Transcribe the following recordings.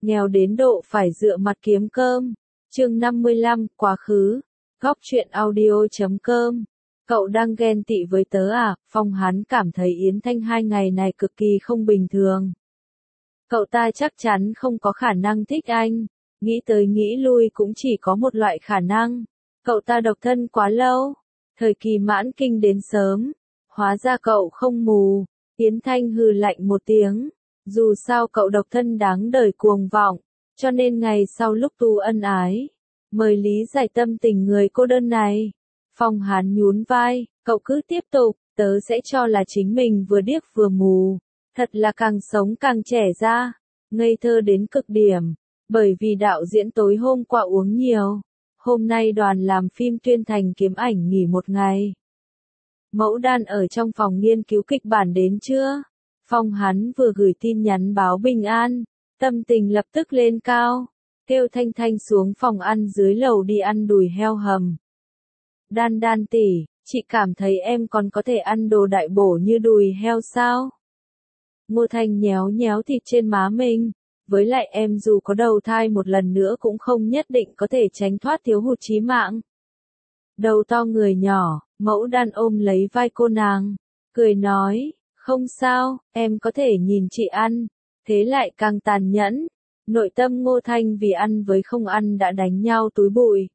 nghèo đến độ phải dựa mặt kiếm cơm. Chương 55, quá khứ. Góc truyện audio.com. Cậu đang ghen tị với tớ à? Phong hắn cảm thấy Yến Thanh 2 ngày này cực kỳ không bình thường. Cậu ta chắc chắn không có khả năng thích anh. Nghĩ tới nghĩ lui cũng chỉ có một loại khả năng. Cậu ta độc thân quá lâu. Thời kỳ mãn kinh đến sớm. Hóa ra cậu không mù. Yến Thanh hừ lạnh một tiếng. Dù sao cậu độc thân đáng đời cuồng vọng. Cho nên ngày sau lúc tu ân ái. Mời lý giải tâm tình người cô đơn này. Phong Hán nhún vai, cậu cứ tiếp tục, tớ sẽ cho là chính mình vừa điếc vừa mù. Thật là càng sống càng trẻ ra, ngây thơ đến cực điểm. Bởi vì đạo diễn tối hôm qua uống nhiều. Hôm nay đoàn làm phim Tuyên Thành Kiếm Ảnh nghỉ một ngày. Mẫu Đan ở trong phòng nghiên cứu kịch bản đến chưa? Phong Hán vừa gửi tin nhắn báo bình an, tâm tình lập tức lên cao. Kêu Thanh Thanh xuống phòng ăn dưới lầu đi ăn đùi heo hầm. Đan Đan tỷ, chị cảm thấy em còn có thể ăn đồ đại bổ như đùi heo sao? Ngô Thanh nhéo nhéo thịt trên má mình. Với lại em dù có đầu thai một lần nữa cũng không nhất định có thể tránh thoát thiếu hụt chí mạng. Đầu to người nhỏ, Mẫu Đan ôm lấy vai cô nàng. Cười nói, không sao, em có thể nhìn chị ăn. Thế lại càng tàn nhẫn. Nội tâm Ngô Thanh vì ăn với không ăn đã đánh nhau túi bụi.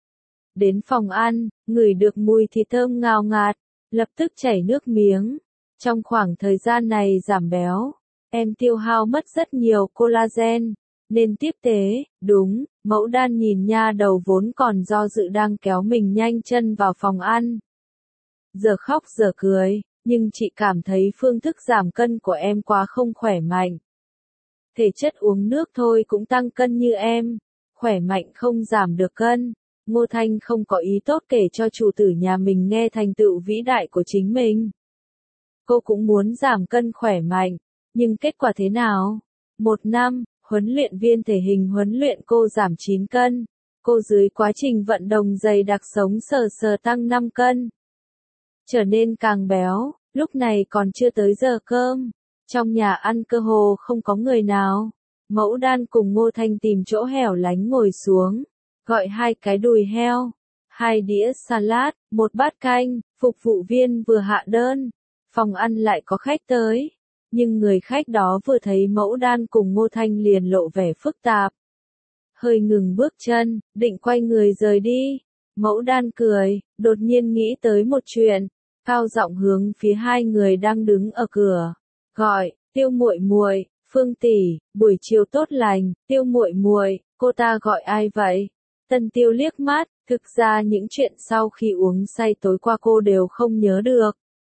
Đến phòng ăn, ngửi được mùi thịt thơm ngào ngạt, lập tức chảy nước miếng. Trong khoảng thời gian này giảm béo, em tiêu hao mất rất nhiều collagen, nên tiếp tế, đúng, Mẫu Đan nhìn nha đầu vốn còn do dự đang kéo mình nhanh chân vào phòng ăn. Giờ khóc giờ cười, nhưng chị cảm thấy phương thức giảm cân của em quá không khỏe mạnh. Thể chất uống nước thôi cũng tăng cân như em, khỏe mạnh không giảm được cân. Ngô Thanh không có ý tốt kể cho chủ tử nhà mình nghe thành tựu vĩ đại của chính mình. Cô cũng muốn giảm cân khỏe mạnh, nhưng kết quả thế nào? 1 năm, huấn luyện viên thể hình huấn luyện cô giảm 9 cân. Cô dưới quá trình vận động dày đặc sống sờ sờ tăng 5 cân. Trở nên càng béo, lúc này còn chưa tới giờ cơm. Trong nhà ăn cơ hồ không có người nào. Mẫu Đan cùng Ngô Thanh tìm chỗ hẻo lánh ngồi xuống. Gọi 2 cái đùi heo, 2 đĩa salad, 1 bát canh, phục vụ viên vừa hạ đơn. Phòng ăn lại có khách tới. Nhưng người khách đó vừa thấy Mẫu Đan cùng Ngô Thanh liền lộ vẻ phức tạp. Hơi ngừng bước chân, định quay người rời đi. Mẫu Đan cười, đột nhiên nghĩ tới một chuyện. Cao giọng hướng phía 2 người đang đứng ở cửa. Gọi, Tiêu muội muội, Phương tỷ, buổi chiều tốt lành, Tiêu muội muội, cô ta gọi ai vậy? Tân Tiêu liếc mắt, thực ra những chuyện sau khi uống say tối qua cô đều không nhớ được.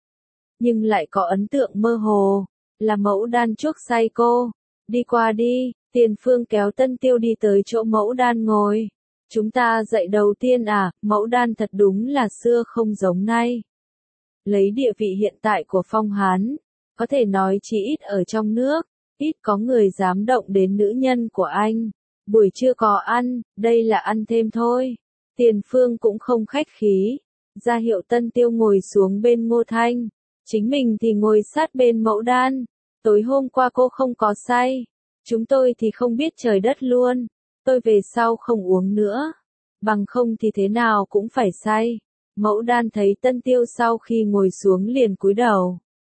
Nhưng lại có ấn tượng mơ hồ, là Mẫu Đan chuốc say cô. Đi qua đi, Tiền Phương kéo Tân Tiêu đi tới chỗ Mẫu Đan ngồi. Chúng ta dậy đầu tiên à, Mẫu Đan thật đúng là xưa không giống nay. Lấy địa vị hiện tại của Phong Hán, có thể nói chỉ ít ở trong nước, ít có người dám động đến nữ nhân của anh. Buổi trưa có ăn, đây là ăn thêm thôi. Tiền Phương cũng không khách khí, ra hiệu Tân Tiêu ngồi xuống bên Ngô Thanh. Chính mình thì ngồi sát bên Mẫu Đan. Tối hôm qua cô không có say. Chúng tôi thì không biết trời đất luôn. Tôi về sau không uống nữa. Bằng không thì thế nào cũng phải say. Mẫu Đan thấy Tân Tiêu sau khi ngồi xuống liền cúi đầu.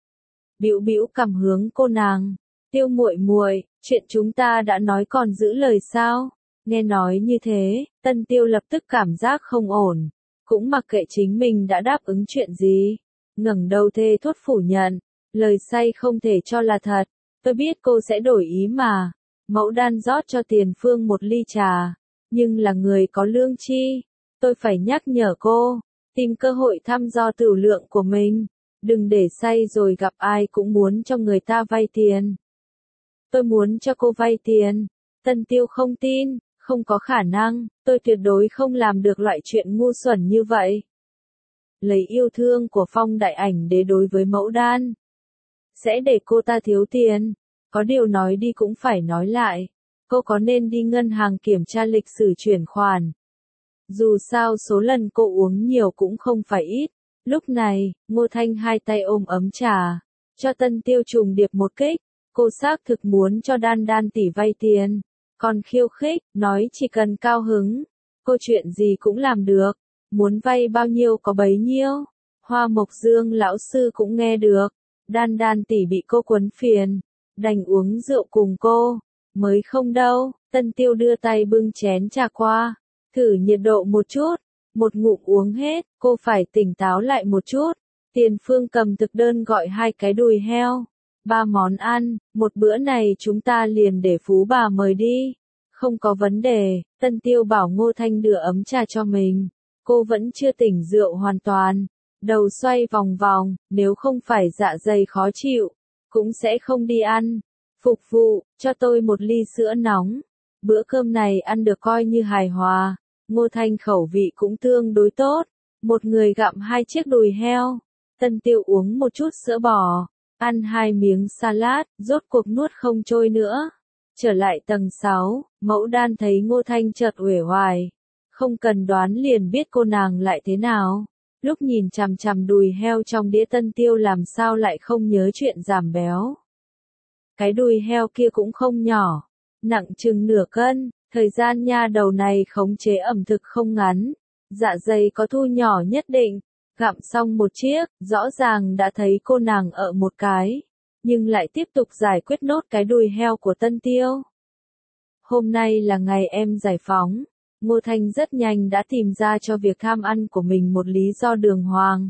Bĩu bĩu cằm hướng cô nàng. Tiêu muội muội, chuyện chúng ta đã nói còn giữ lời sao? Nghe nói như thế, Tân Tiêu lập tức cảm giác không ổn. Cũng mặc kệ chính mình đã đáp ứng chuyện gì. Ngẩng đầu thề thốt phủ nhận. Lời say không thể cho là thật. Tôi biết cô sẽ đổi ý mà. Mẫu Đan rót cho Tiền Phương một ly trà. Nhưng là người có lương tri. Tôi phải nhắc nhở cô. Tìm cơ hội thăm dò tửu lượng của mình. Đừng để say rồi gặp ai cũng muốn cho người ta vay tiền. Tôi muốn cho cô vay tiền. Tân Tiêu không tin, không có khả năng, tôi tuyệt đối không làm được loại chuyện ngu xuẩn như vậy. Lấy yêu thương của Phong Đại Ảnh để đối với Mẫu Đan. Sẽ để cô ta thiếu tiền. Có điều nói đi cũng phải nói lại. Cô có nên đi ngân hàng kiểm tra lịch sử chuyển khoản. Dù sao số lần cô uống nhiều cũng không phải ít. Lúc này, Ngô Thanh 2 tay ôm ấm trà. Cho Tân Tiêu trùng điệp một kích. Cô xác thực muốn cho Đan Đan tỷ vay tiền. Còn khiêu khích, nói chỉ cần cao hứng, cô chuyện gì cũng làm được, muốn vay bao nhiêu có bấy nhiêu. Hoa Mộc Dương lão sư cũng nghe được, Đan Đan tỷ bị cô quấn phiền, đành uống rượu cùng cô, mới không đâu. Tân Tiêu đưa tay bưng chén trà qua, thử nhiệt độ một chút, một ngụm uống hết, cô phải tỉnh táo lại một chút. Tiền Phương cầm thực đơn gọi 2 cái đùi heo, 3 món ăn, một bữa này chúng ta liền để Phú bà mời đi. Không có vấn đề, Tân Tiêu bảo Ngô Thanh đưa ấm trà cho mình. Cô vẫn chưa tỉnh rượu hoàn toàn, đầu xoay vòng vòng, nếu không phải dạ dày khó chịu, cũng sẽ không đi ăn. Phục vụ, cho tôi một ly sữa nóng. Bữa cơm này ăn được coi như hài hòa. Ngô Thanh khẩu vị cũng tương đối tốt, một người gặm 2 chiếc đùi heo. Tân Tiêu uống một chút sữa bò, ăn 2 miếng salad, rốt cuộc nuốt không trôi nữa. Trở lại tầng 6, Mẫu Đan thấy Ngô Thanh chợt uể oải, không cần đoán liền biết cô nàng lại thế nào. Lúc nhìn chằm chằm đùi heo trong đĩa Tân Tiêu làm sao lại không nhớ chuyện giảm béo. Cái đùi heo kia cũng không nhỏ, nặng chừng nửa cân, thời gian nha đầu này khống chế ẩm thực không ngắn, dạ dày có thu nhỏ nhất định. Gặm xong một chiếc, rõ ràng đã thấy cô nàng ở một cái, nhưng lại tiếp tục giải quyết nốt cái đùi heo của Tân Tiêu. Hôm nay là ngày em giải phóng, Ngô Thanh rất nhanh đã tìm ra cho việc tham ăn của mình một lý do đường hoàng.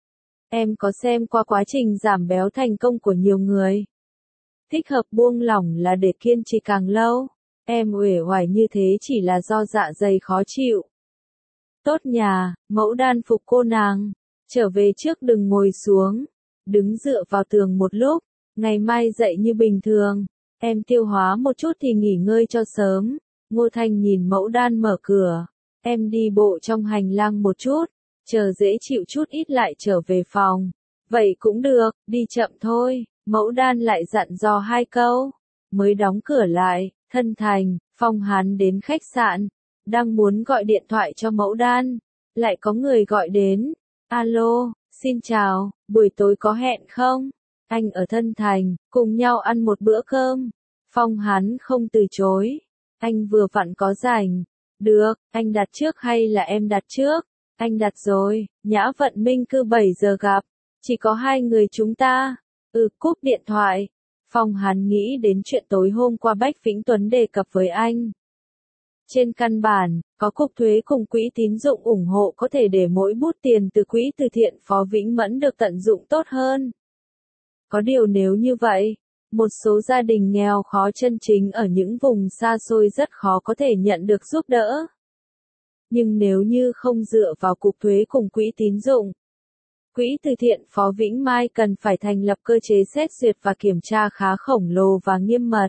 Em có xem qua quá trình giảm béo thành công của nhiều người. Thích hợp buông lỏng là để kiên trì càng lâu, em uể oải như thế chỉ là do dạ dày khó chịu. Tốt nhà, Mẫu Đan phục cô nàng, trở về trước đừng ngồi xuống, đứng dựa vào tường một lúc, ngày mai dậy như bình thường, em tiêu hóa một chút thì nghỉ ngơi cho sớm. Ngô Thanh nhìn Mẫu Đan mở cửa, em đi bộ trong hành lang một chút, chờ dễ chịu chút ít lại trở về phòng. Vậy cũng được, đi chậm thôi. Mẫu Đan lại dặn dò 2 câu, mới đóng cửa lại. Thân Thành, Phong Hán đến khách sạn, đang muốn gọi điện thoại cho Mẫu Đan, lại có người gọi đến. Alo, xin chào, buổi tối có hẹn không? Anh ở Thân Thành, cùng nhau ăn một bữa cơm. Phong Hán không từ chối, anh vừa vặn có rảnh. Được, anh đặt trước hay là em đặt trước? Anh đặt rồi, Nhã Vận Minh Cư 7 giờ gặp, chỉ có 2 người chúng ta. Cúp điện thoại. Phong Hán nghĩ đến chuyện tối hôm qua Bách Vĩnh Tuấn đề cập với anh. Trên căn bản, có cục thuế cùng quỹ tín dụng ủng hộ có thể để mỗi bút tiền từ quỹ từ thiện Phó Vĩnh Mẫn được tận dụng tốt hơn. Có điều nếu như vậy, một số gia đình nghèo khó chân chính ở những vùng xa xôi rất khó có thể nhận được giúp đỡ. Nhưng nếu như không dựa vào cục thuế cùng quỹ tín dụng, quỹ từ thiện Phó Vĩnh Mai cần phải thành lập cơ chế xét duyệt và kiểm tra khá khổng lồ và nghiêm mật.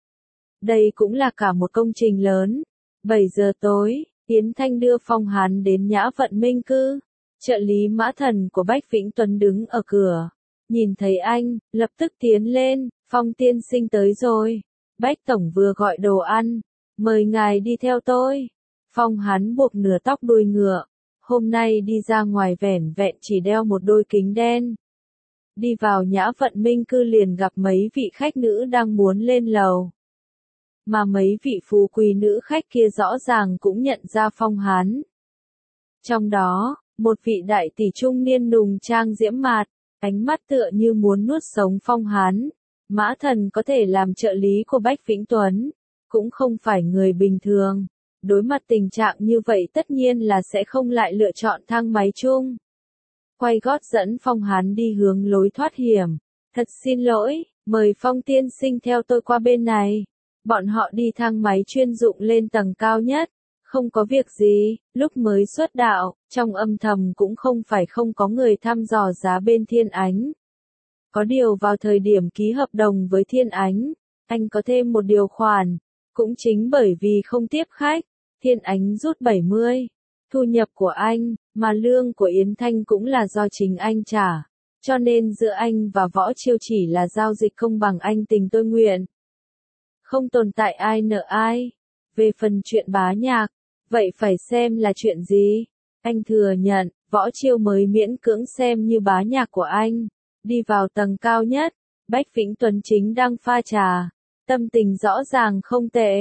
Đây cũng là cả một công trình lớn. 7 giờ tối, Yến Thanh đưa Phong Hán đến Nhã Vận Minh Cư. Trợ lý Mã Thần của Bách Vĩnh Tuấn đứng ở cửa. Nhìn thấy anh, lập tức tiến lên, Phong tiên sinh tới rồi. Bách Tổng vừa gọi đồ ăn, mời ngài đi theo tôi. Phong Hán buộc nửa tóc đuôi ngựa. Hôm nay đi ra ngoài vẻn vẹn chỉ đeo một đôi kính đen. Đi vào Nhã Vận Minh Cư liền gặp mấy vị khách nữ đang muốn lên lầu. Mà mấy vị phú quý nữ khách kia rõ ràng cũng nhận ra Phong Hán. Trong đó, một vị đại tỷ trung niên nùng trang diễm mạt, ánh mắt tựa như muốn nuốt sống Phong Hán. Mã Thần có thể làm trợ lý của Bách Vĩnh Tuấn, cũng không phải người bình thường. Đối mặt tình trạng như vậy tất nhiên là sẽ không lại lựa chọn thang máy chung. Quay gót dẫn Phong Hán đi hướng lối thoát hiểm. Thật xin lỗi, mời Phong tiên sinh theo tôi qua bên này. Bọn họ đi thang máy chuyên dụng lên tầng cao nhất. Không có việc gì, lúc mới xuất đạo, trong âm thầm cũng không phải không có người thăm dò giá bên Thiên Ánh. Có điều vào thời điểm ký hợp đồng với Thiên Ánh, anh có thêm một điều khoản. Cũng chính bởi vì không tiếp khách, Thiên Ánh rút 70. Thu nhập của anh, mà lương của Yến Thanh cũng là do chính anh trả. Cho nên giữa anh và Võ Chiêu chỉ là giao dịch công bằng anh tình tôi nguyện. Không tồn tại ai nợ ai. Về phần chuyện bá nhạc, vậy phải xem là chuyện gì. Anh thừa nhận, Võ Chiêu mới miễn cưỡng xem như bá nhạc của anh. Đi vào tầng cao nhất, Bách Vĩnh Tuấn chính đang pha trà. Tâm tình rõ ràng không tệ.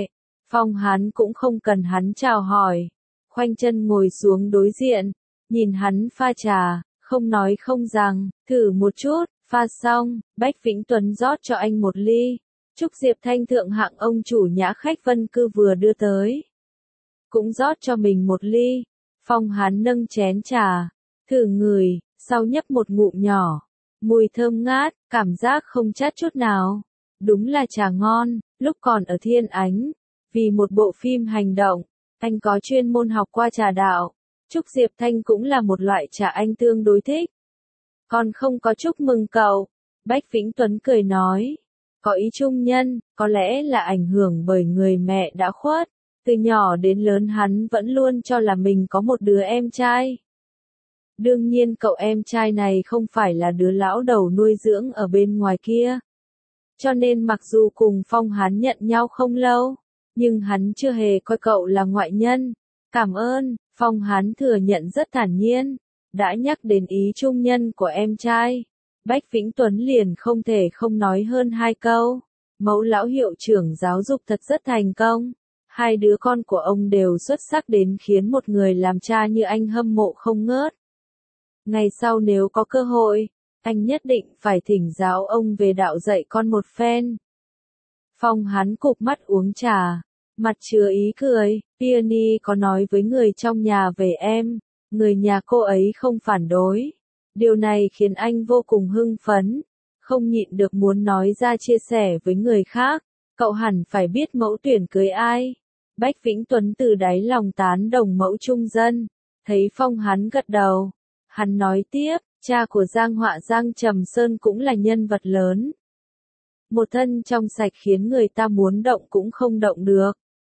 Phong Hán cũng không cần hắn chào hỏi. Khoanh chân ngồi xuống đối diện, nhìn hắn pha trà, không nói không rằng, thử một chút, pha xong, Bách Vĩnh Tuấn rót cho anh một ly. Trúc Diệp Thanh thượng hạng ông chủ nhã khách Vân Cư vừa đưa tới. Cũng rót cho mình một ly. Phong Hán nâng chén trà, thử ngửi, sau nhấp một ngụm nhỏ. Mùi thơm ngát, cảm giác không chát chút nào. Đúng là trà ngon. Lúc còn ở Thiên Ánh, vì một bộ phim hành động, anh có chuyên môn học qua trà đạo. Trúc Diệp Thanh cũng là một loại trà anh tương đối thích. Còn không có chúc mừng cậu. Bách Vĩnh Tuấn cười nói. Có ý trung nhân, có lẽ là ảnh hưởng bởi người mẹ đã khuất. Từ nhỏ đến lớn hắn vẫn luôn cho là mình có một đứa em trai. Đương nhiên cậu em trai này không phải là đứa lão đầu nuôi dưỡng ở bên ngoài kia. Cho nên mặc dù cùng Phong Hán nhận nhau không lâu, nhưng hắn chưa hề coi cậu là ngoại nhân. Cảm ơn, Phong Hán thừa nhận rất thản nhiên. Đã nhắc đến ý trung nhân của em trai, Bách Vĩnh Tuấn liền không thể không nói hơn hai câu. Mẫu lão hiệu trưởng giáo dục thật rất thành công. Hai đứa con của ông đều xuất sắc đến khiến một người làm cha như anh hâm mộ không ngớt. Ngày sau nếu có cơ hội, anh nhất định phải thỉnh giáo ông về đạo dạy con một phen. Phong Hán cụp mắt uống trà, mặt chứa ý cười. Peony có nói với người trong nhà về em, người nhà cô ấy không phản đối. Điều này khiến anh vô cùng hưng phấn, không nhịn được muốn nói ra chia sẻ với người khác. Cậu hẳn phải biết mẫu tuyển cưới ai. Bách Vĩnh Tuấn từ đáy lòng tán đồng mẫu trung dân. Thấy Phong Hán gật đầu, hắn nói tiếp, cha của Giang Họa Giang Trầm Sơn cũng là nhân vật lớn. Một thân trong sạch khiến người ta muốn động cũng không động được.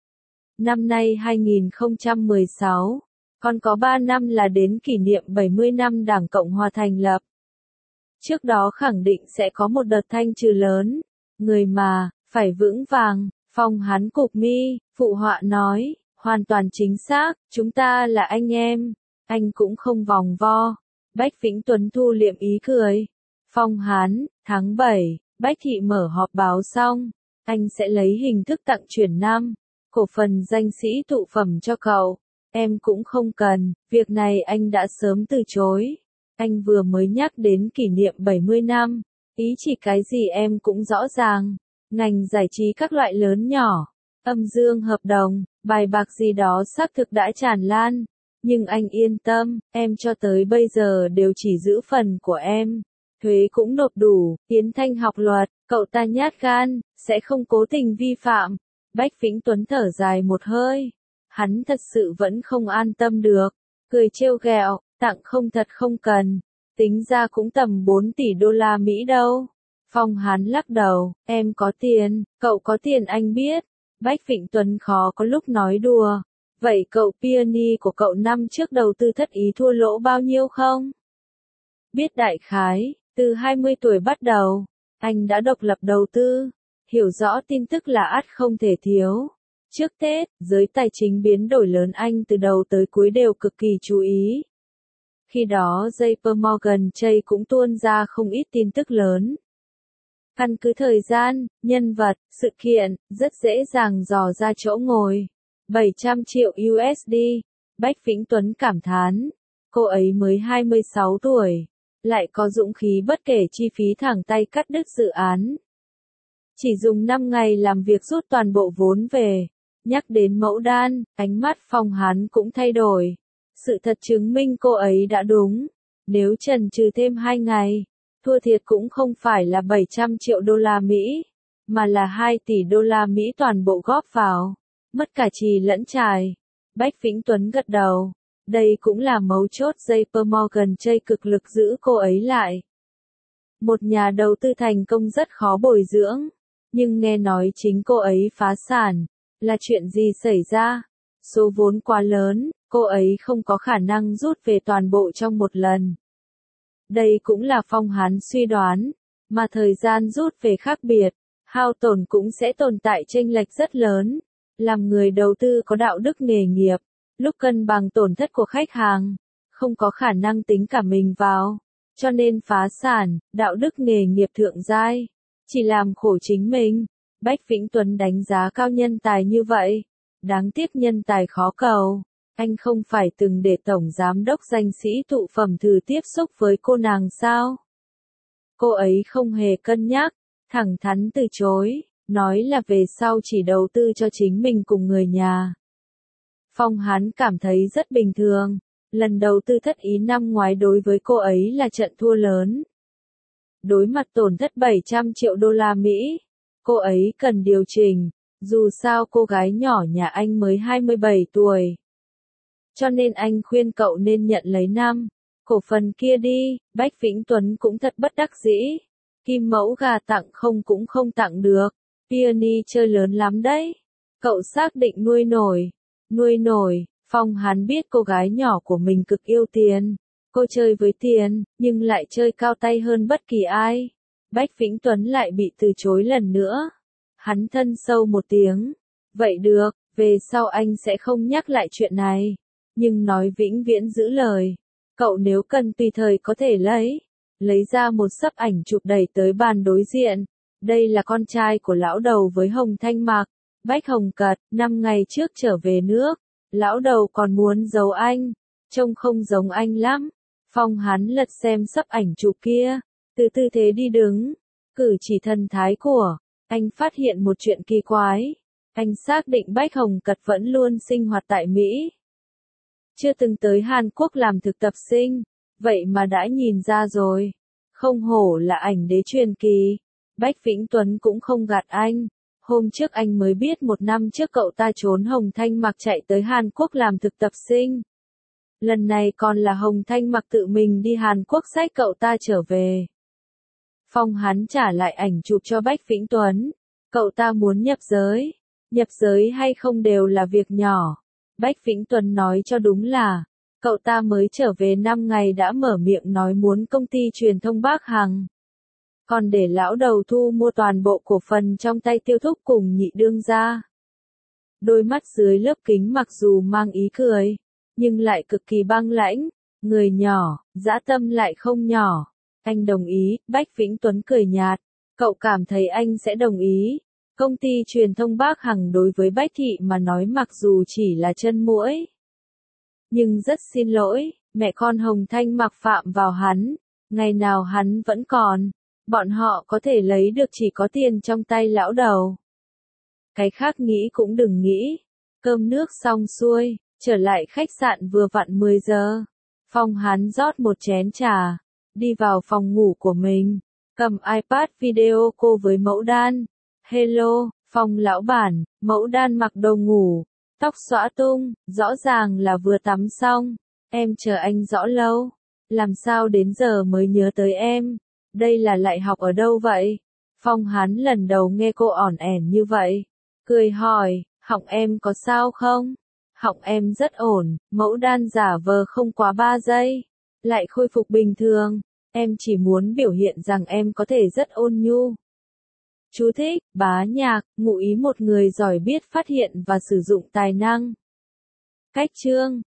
Năm nay 2016, còn có 3 năm là đến kỷ niệm 70 năm Đảng Cộng Hòa thành lập. Trước đó khẳng định sẽ có một đợt thanh trừ lớn. Người mà, phải vững vàng. Phong Hán cụp mi, phụ họa nói, hoàn toàn chính xác, chúng ta là anh em. Anh cũng không vòng vo. Bách Vĩnh Tuấn thu liệm ý cười. Phong Hán, tháng 7, Bách Thị mở họp báo xong, anh sẽ lấy hình thức tặng chuyển năm, cổ phần danh sĩ thụ phẩm cho cậu. Em cũng không cần, việc này anh đã sớm từ chối. Anh vừa mới nhắc đến kỷ niệm 70 năm, ý chỉ cái gì em cũng rõ ràng. Ngành giải trí các loại lớn nhỏ, âm dương hợp đồng, bài bạc gì đó xác thực đã tràn lan. Nhưng anh yên tâm, em cho tới bây giờ đều chỉ giữ phần của em. Thuế cũng nộp đủ, Tiến Thanh học luật, cậu ta nhát gan, sẽ không cố tình vi phạm. Bách Vĩnh Tuấn thở dài một hơi. Hắn thật sự vẫn không an tâm được. Cười trêu ghẹo, tặng không thật không cần. Tính ra cũng tầm 4 tỷ đô la Mỹ đâu. Phong Hán lắc đầu, em có tiền, cậu có tiền anh biết. Bách Vĩnh Tuấn khó có lúc nói đùa. Vậy cậu Peony của cậu năm trước đầu tư thất ý thua lỗ bao nhiêu không? Biết đại khái, từ 20 tuổi bắt đầu, anh đã độc lập đầu tư. Hiểu rõ tin tức là ắt không thể thiếu. Trước Tết, giới tài chính biến đổi lớn Anh từ đầu tới cuối đều cực kỳ chú ý. Khi đó JP Morgan Chase cũng tuôn ra không ít tin tức lớn. Căn cứ thời gian, nhân vật, sự kiện, rất dễ dàng dò ra chỗ ngồi. 700 triệu USD. Bách Vĩnh Tuấn cảm thán. Cô ấy mới 26 tuổi. Lại có dũng khí bất kể chi phí thẳng tay cắt đứt dự án. Chỉ dùng 5 ngày làm việc rút toàn bộ vốn về. Nhắc đến mẫu đan, ánh mắt Phong Hán cũng thay đổi. Sự thật chứng minh cô ấy đã đúng. Nếu chần chừ thêm 2 ngày, thua thiệt cũng không phải là 700 triệu đô la Mỹ, mà là 2 tỷ đô la Mỹ toàn bộ góp vào. Mất cả trì lẫn trài. Bách Vĩnh Tuấn gật đầu. Đây cũng là mấu chốt JP Morgan Chase cực lực giữ cô ấy lại. Một nhà đầu tư thành công rất khó bồi dưỡng. Nhưng nghe nói chính cô ấy phá sản. Là chuyện gì xảy ra? Số vốn quá lớn, cô ấy không có khả năng rút về toàn bộ trong một lần. Đây cũng là Phong Hán suy đoán. Mà thời gian rút về khác biệt, hao tổn cũng sẽ tồn tại chênh lệch rất lớn. Làm người đầu tư có đạo đức nghề nghiệp, lúc cân bằng tổn thất của khách hàng, không có khả năng tính cả mình vào. Cho nên phá sản, đạo đức nghề nghiệp thượng giai, chỉ làm khổ chính mình. Bách Vĩnh Tuấn đánh giá cao nhân tài như vậy. Đáng tiếc nhân tài khó cầu. Anh không phải từng để tổng giám đốc danh sĩ thụ phẩm thử tiếp xúc với cô nàng sao? Cô ấy không hề cân nhắc, thẳng thắn từ chối, nói là về sau chỉ đầu tư cho chính mình cùng người nhà. Phong Hán cảm thấy rất bình thường, lần đầu tư thất ý năm ngoái đối với cô ấy là trận thua lớn. Đối mặt tổn thất 700 triệu đô la Mỹ, cô ấy cần điều chỉnh, dù sao cô gái nhỏ nhà anh mới 27 tuổi. Cho nên anh khuyên cậu nên nhận lấy cổ phần kia đi. Bách Vĩnh Tuấn cũng thật bất đắc dĩ. Kim mẫu gà tặng không cũng không tặng được. Peony chơi lớn lắm đấy. Cậu xác định nuôi nổi. Nuôi nổi. Phong Hán biết cô gái nhỏ của mình cực yêu tiền. Cô chơi với tiền, nhưng lại chơi cao tay hơn bất kỳ ai. Bách Vĩnh Tuấn lại bị từ chối lần nữa. Hắn thân sâu một tiếng. Vậy được, về sau anh sẽ không nhắc lại chuyện này. Nhưng nói vĩnh viễn giữ lời. Cậu nếu cần tùy thời có thể lấy ra một xấp ảnh chụp đẩy tới bàn đối diện. Đây là con trai của lão đầu với Hồng Thanh Mặc. Bách Hồng Cật, 5 ngày trước trở về nước. Lão đầu còn muốn giấu anh. Trông không giống anh lắm. Phong Hán lật xem xấp ảnh chụp kia. Từ tư thế đi đứng. Cử chỉ thần thái của. Anh phát hiện một chuyện kỳ quái. Anh xác định Bách Hồng Cật vẫn luôn sinh hoạt tại Mỹ. Chưa từng tới Hàn Quốc làm thực tập sinh. Vậy mà đã nhìn ra rồi. Không hổ là ảnh đế truyền kỳ. Bách Vĩnh Tuấn cũng không gạt anh. Hôm trước anh mới biết 1 năm trước cậu ta trốn Hồng Thanh Mặc chạy tới Hàn Quốc làm thực tập sinh. Lần này còn là Hồng Thanh Mặc tự mình đi Hàn Quốc xách cậu ta trở về. Phong Hán trả lại ảnh chụp cho Bách Vĩnh Tuấn. Cậu ta muốn nhập giới. Nhập giới hay không đều là việc nhỏ. Bách Vĩnh Tuấn nói cho đúng là, cậu ta mới trở về 5 ngày đã mở miệng nói muốn công ty truyền thông Bác Hằng. Còn để lão đầu thu mua toàn bộ cổ phần trong tay Tiêu Thúc cùng Nhị đương gia. Đôi mắt dưới lớp kính mặc dù mang ý cười, nhưng lại cực kỳ băng lãnh. Người nhỏ, dã tâm lại không nhỏ. Anh đồng ý. Bách Vĩnh Tuấn cười nhạt. Cậu cảm thấy anh sẽ đồng ý. Công ty truyền thông Bác Hằng đối với Bách Thị mà nói mặc dù chỉ là chân muỗi. Nhưng rất xin lỗi, mẹ con Hồng Thanh Mặc phạm vào hắn. Ngày nào hắn vẫn còn. Bọn họ có thể lấy được chỉ có tiền trong tay lão đầu. Cái khác nghĩ cũng đừng nghĩ. Cơm nước xong xuôi, trở lại khách sạn vừa vặn 10 giờ. Phong Hán rót một chén trà, đi vào phòng ngủ của mình, cầm iPad video cô với Mẫu Đan. Hello, Phong lão bản. Mẫu Đan mặc đồ ngủ, tóc xõa tung, rõ ràng là vừa tắm xong. Em chờ anh rõ lâu. Làm sao đến giờ mới nhớ tới em? Đây là lại học ở đâu vậy? Phong Hán lần đầu nghe cô ỏn ẻn như vậy. Cười hỏi, họng em có sao không? Họng em rất ổn. Mẫu Đan giả vờ không quá 3 giây. Lại khôi phục bình thường. Em chỉ muốn biểu hiện rằng em có thể rất ôn nhu. Chú thích, bá nhạc, ngụ ý một người giỏi biết phát hiện và sử dụng tài năng. Cách chương